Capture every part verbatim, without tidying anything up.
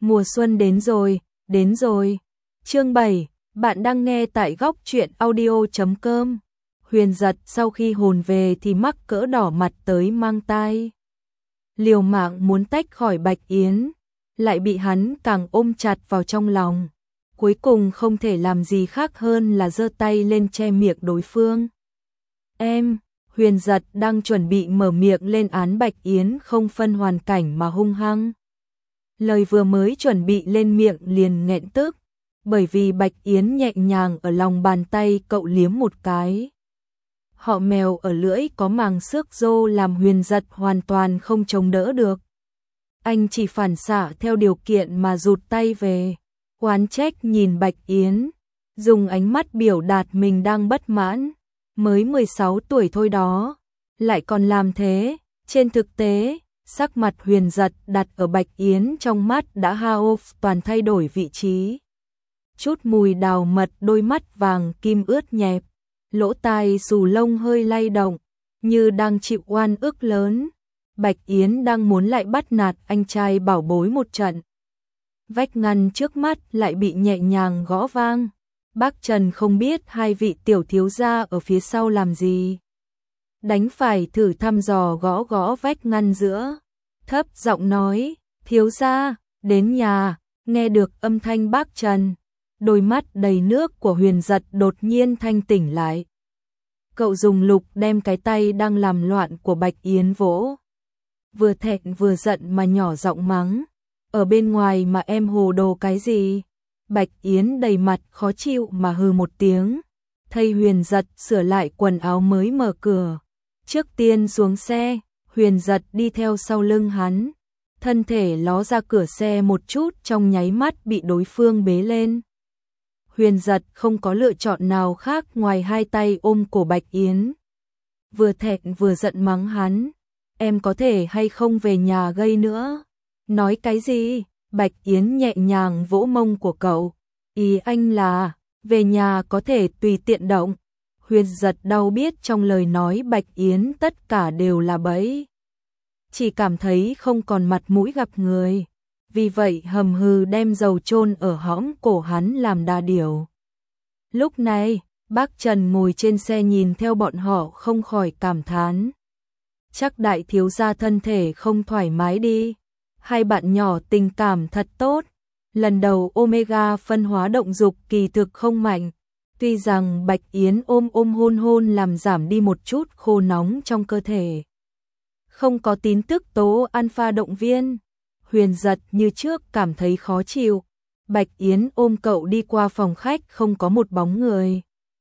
Mùa xuân đến rồi, đến rồi. Chương bảy, bạn đang nghe tại góc truyện audio chấm com. Huyền Giật sau khi hồn về thì mắc cỡ đỏ mặt tới mang tai. Liều mạng muốn tách khỏi Bạch Yến, lại bị hắn càng ôm chặt vào trong lòng. Cuối cùng không thể làm gì khác hơn là giơ tay lên che miệng đối phương. Em, Huyền Giật đang chuẩn bị mở miệng lên án Bạch Yến không phân hoàn cảnh mà hung hăng. Lời vừa mới chuẩn bị lên miệng liền nghẹn tức, bởi vì Bạch Yến nhẹ nhàng ở lòng bàn tay cậu liếm một cái. Họ mèo ở lưỡi có màng xước rô làm Huyền Giật hoàn toàn không chống đỡ được. Anh chỉ phản xạ theo điều kiện mà rụt tay về, oán trách nhìn Bạch Yến, dùng ánh mắt biểu đạt mình đang bất mãn. Mới mười sáu tuổi thôi đó, lại còn làm thế. Trên thực tế, sắc mặt Huyền Giật đặt ở Bạch Yến trong mắt đã hao toàn thay đổi vị trí. Chút mùi đào mật, đôi mắt vàng kim ướt nhẹp, lỗ tai xù lông hơi lay động, như đang chịu oan ức lớn. Bạch Yến đang muốn lại bắt nạt anh trai bảo bối một trận. Vách ngăn trước mắt lại bị nhẹ nhàng gõ vang. Bác Trần không biết hai vị tiểu thiếu gia ở phía sau làm gì. Đánh phải thử thăm dò gõ gõ vách ngăn giữa. Thấp giọng nói, thiếu gia, đến nhà. Nghe được âm thanh bác Trần, đôi mắt đầy nước của Huyền Giật đột nhiên thanh tỉnh lại. Cậu dùng lục đem cái tay đang làm loạn của Bạch Yến vỗ. Vừa thẹn vừa giận mà nhỏ giọng mắng. Ở bên ngoài mà em hồ đồ cái gì? Bạch Yến đầy mặt khó chịu mà hừ một tiếng. Thay Huyền Giật sửa lại quần áo mới mở cửa. Trước tiên xuống xe, Huyền Giật đi theo sau lưng hắn. Thân thể ló ra cửa xe một chút, trong nháy mắt bị đối phương bế lên. Huyền Giật không có lựa chọn nào khác ngoài hai tay ôm cổ Bạch Yến. Vừa thẹn vừa giận mắng hắn. Em có thể hay không về nhà gây nữa? Nói cái gì? Bạch Yến nhẹ nhàng vỗ mông của cậu. Ý anh là, về nhà có thể tùy tiện động. Huyền Giật đau biết trong lời nói Bạch Yến tất cả đều là bẫy. Chỉ cảm thấy không còn mặt mũi gặp người. Vì vậy hầm hừ đem dầu chôn ở hõm cổ hắn làm đa điều. Lúc này, bác Trần ngồi trên xe nhìn theo bọn họ không khỏi cảm thán. Chắc đại thiếu gia thân thể không thoải mái đi. Hai bạn nhỏ tình cảm thật tốt. Lần đầu Omega phân hóa động dục kỳ thực không mạnh. Tuy rằng Bạch Yến ôm ôm hôn hôn làm giảm đi một chút khô nóng trong cơ thể. Không có tin tức tố alpha động viên. Huyền Giật như trước cảm thấy khó chịu. Bạch Yến ôm cậu đi qua phòng khách không có một bóng người.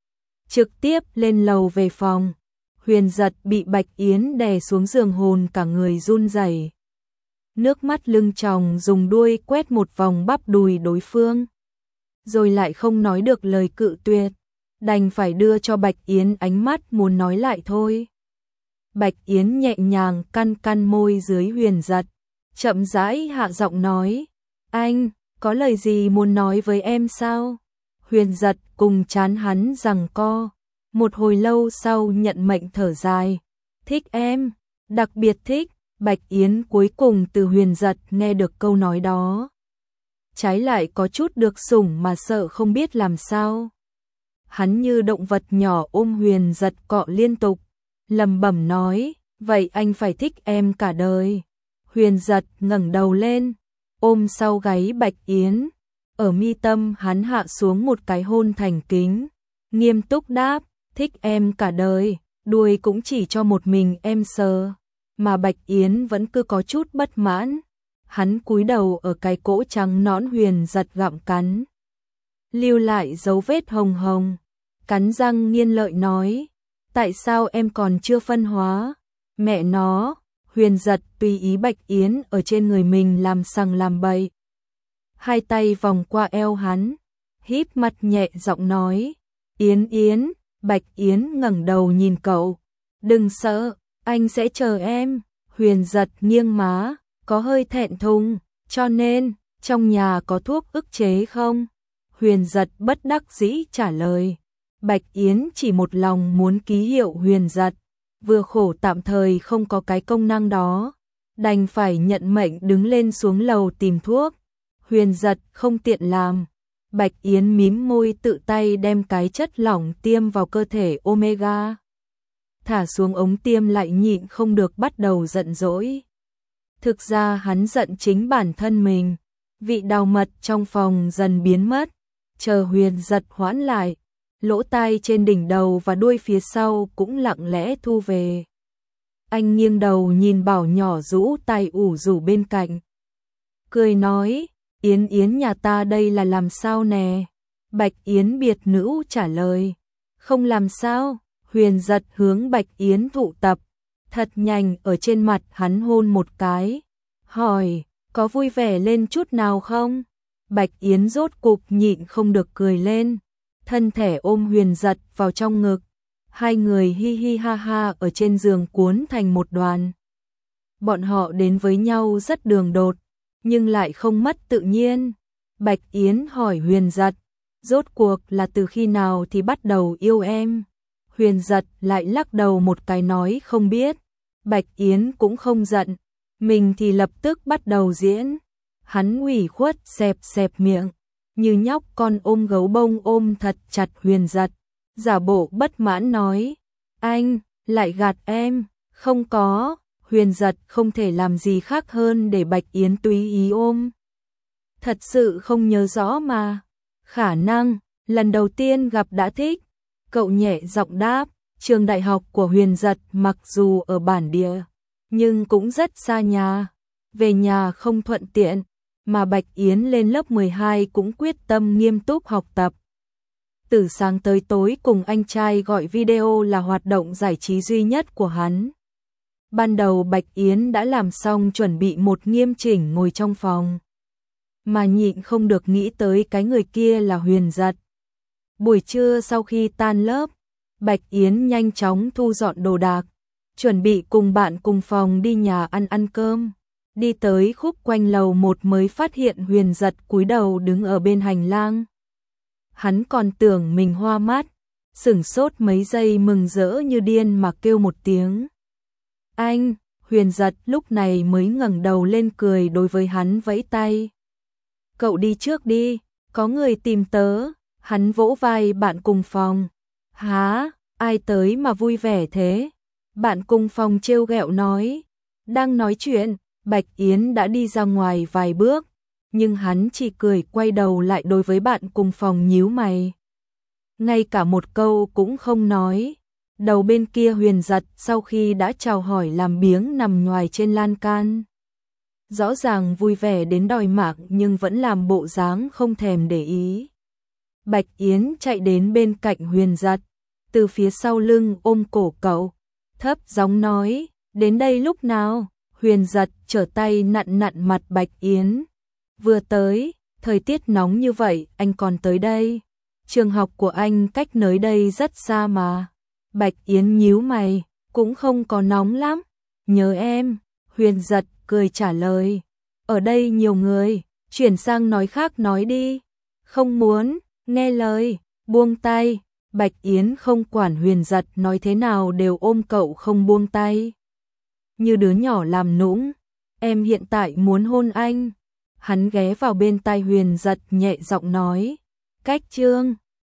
Trực tiếp lên lầu về phòng. Huyền Giật bị Bạch Yến đè xuống giường hồn cả người run rẩy. Nước mắt lưng tròng dùng đuôi quét một vòng bắp đùi đối phương. Rồi lại không nói được lời cự tuyệt. Đành phải đưa cho Bạch Yến ánh mắt muốn nói lại thôi. Bạch Yến nhẹ nhàng căn căn môi dưới Huyền Giật. Chậm rãi hạ giọng nói. Anh, có lời gì muốn nói với em sao? Huyền Giật cùng chán hắn giằng co. Một hồi lâu sau nhận mệnh thở dài. Thích em, đặc biệt thích. Bạch Yến cuối cùng từ Huyền Giật nghe được câu nói đó. Trái lại có chút được sủng mà sợ không biết làm sao. Hắn như động vật nhỏ ôm Huyền Giật cọ liên tục. Lẩm bẩm nói, vậy anh phải thích em cả đời. Huyền Giật ngẩng đầu lên, ôm sau gáy Bạch Yến. Ở mi tâm hắn hạ xuống một cái hôn thành kính. Nghiêm túc đáp, thích em cả đời, đuôi cũng chỉ cho một mình em sờ. Mà Bạch Yến vẫn cứ có chút bất mãn. Hắn cúi đầu ở cái cỗ trắng nõn Huyền Giật gặm cắn. Lưu lại dấu vết hồng hồng. Cắn răng nghiến lợi nói. Tại sao em còn chưa phân hóa? Mẹ nó. Huyền Giật tùy ý Bạch Yến ở trên người mình làm sằng làm bậy. Hai tay vòng qua eo hắn. Híp mặt nhẹ giọng nói. Yến Yến. Bạch Yến ngẩng đầu nhìn cậu. Đừng sợ. Anh sẽ chờ em. Huyền Giật nghiêng má, có hơi thẹn thùng, cho nên, trong nhà có thuốc ức chế không? Huyền Giật bất đắc dĩ trả lời. Bạch Yến chỉ một lòng muốn ký hiệu Huyền Giật, vừa khổ tạm thời không có cái công năng đó, đành phải nhận mệnh đứng lên xuống lầu tìm thuốc. Huyền Giật không tiện làm. Bạch Yến mím môi tự tay đem cái chất lỏng tiêm vào cơ thể Omega. Thả xuống ống tiêm lại nhịn không được bắt đầu giận dỗi. Thực ra hắn giận chính bản thân mình. Vị đào mật trong phòng dần biến mất. Chờ Huyền Giật hoãn lại, lỗ tai trên đỉnh đầu và đuôi phía sau cũng lặng lẽ thu về. Anh nghiêng đầu nhìn Bảo nhỏ rũ tai ủ rủ bên cạnh. Cười nói, Yến Yến nhà ta đây là làm sao nè? Bạch Yến biệt nữ trả lời, không làm sao. Huyền Giật hướng Bạch Yến tụ tập, thật nhanh ở trên mặt hắn hôn một cái. Hỏi, có vui vẻ lên chút nào không? Bạch Yến rốt cục nhịn không được cười lên, thân thể ôm Huyền Giật vào trong ngực. Hai người hi hi ha ha ở trên giường cuốn thành một đoàn. Bọn họ đến với nhau rất đường đột, nhưng lại không mất tự nhiên. Bạch Yến hỏi Huyền Giật, rốt cuộc là từ khi nào thì bắt đầu yêu em? Huyền Giật lại lắc đầu một cái nói không biết. Bạch Yến cũng không giận, mình thì lập tức bắt đầu diễn. Hắn ủy khuất xẹp xẹp miệng, như nhóc con ôm gấu bông ôm thật chặt Huyền Giật, giả bộ bất mãn nói, anh, lại gạt em. Không có. Huyền Giật không thể làm gì khác hơn để Bạch Yến tùy ý ôm. Thật sự không nhớ rõ mà. Khả năng, lần đầu tiên gặp đã thích. Cậu nhẹ giọng đáp, trường đại học của Huyền Giật mặc dù ở bản địa, nhưng cũng rất xa nhà. Về nhà không thuận tiện, mà Bạch Yến lên lớp mười hai cũng quyết tâm nghiêm túc học tập. Từ sáng tới tối cùng anh trai gọi video là hoạt động giải trí duy nhất của hắn. Ban đầu Bạch Yến đã làm xong chuẩn bị một nghiêm chỉnh ngồi trong phòng, mà nhịn không được nghĩ tới cái người kia là Huyền Giật. Buổi trưa sau khi tan lớp, Bạch Yến nhanh chóng thu dọn đồ đạc, chuẩn bị cùng bạn cùng phòng đi nhà ăn ăn cơm. Đi tới khúc quanh lầu một mới phát hiện Huyền Giật cúi đầu đứng ở bên hành lang. Hắn còn tưởng mình hoa mắt, sửng sốt mấy giây mừng rỡ như điên mà kêu một tiếng. Anh, Huyền Giật lúc này mới ngẩng đầu lên cười đối với hắn vẫy tay. Cậu đi trước đi, có người tìm tớ. Hắn vỗ vai bạn cùng phòng. Hả, ai tới mà vui vẻ thế? Bạn cùng phòng trêu ghẹo nói. Đang nói chuyện, Bạch Yến đã đi ra ngoài vài bước, nhưng hắn chỉ cười quay đầu lại đối với bạn cùng phòng nhíu mày. Ngay cả một câu cũng không nói. Đầu bên kia Huyền Giật sau khi đã chào hỏi làm biếng nằm nhoài trên lan can. Rõ ràng vui vẻ đến đòi mạng nhưng vẫn làm bộ dáng không thèm để ý. Bạch Yến chạy đến bên cạnh Huyền Giật, từ phía sau lưng ôm cổ cậu, thấp giọng nói, đến đây lúc nào? Huyền Giật trở tay nặn nặn mặt Bạch Yến. Vừa tới, thời tiết nóng như vậy, anh còn tới đây. Trường học của anh cách nơi đây rất xa mà. Bạch Yến nhíu mày, cũng không có nóng lắm. Nhớ em, Huyền Giật cười trả lời. Ở đây nhiều người, chuyển sang nói khác nói đi. Không muốn, nghe lời, buông tay. Bạch Yến không quản Huyền Giật nói thế nào đều ôm cậu không buông tay. Như đứa nhỏ làm nũng, em hiện tại muốn hôn anh. Hắn ghé vào bên tai Huyền Giật nhẹ giọng nói. Cách trương.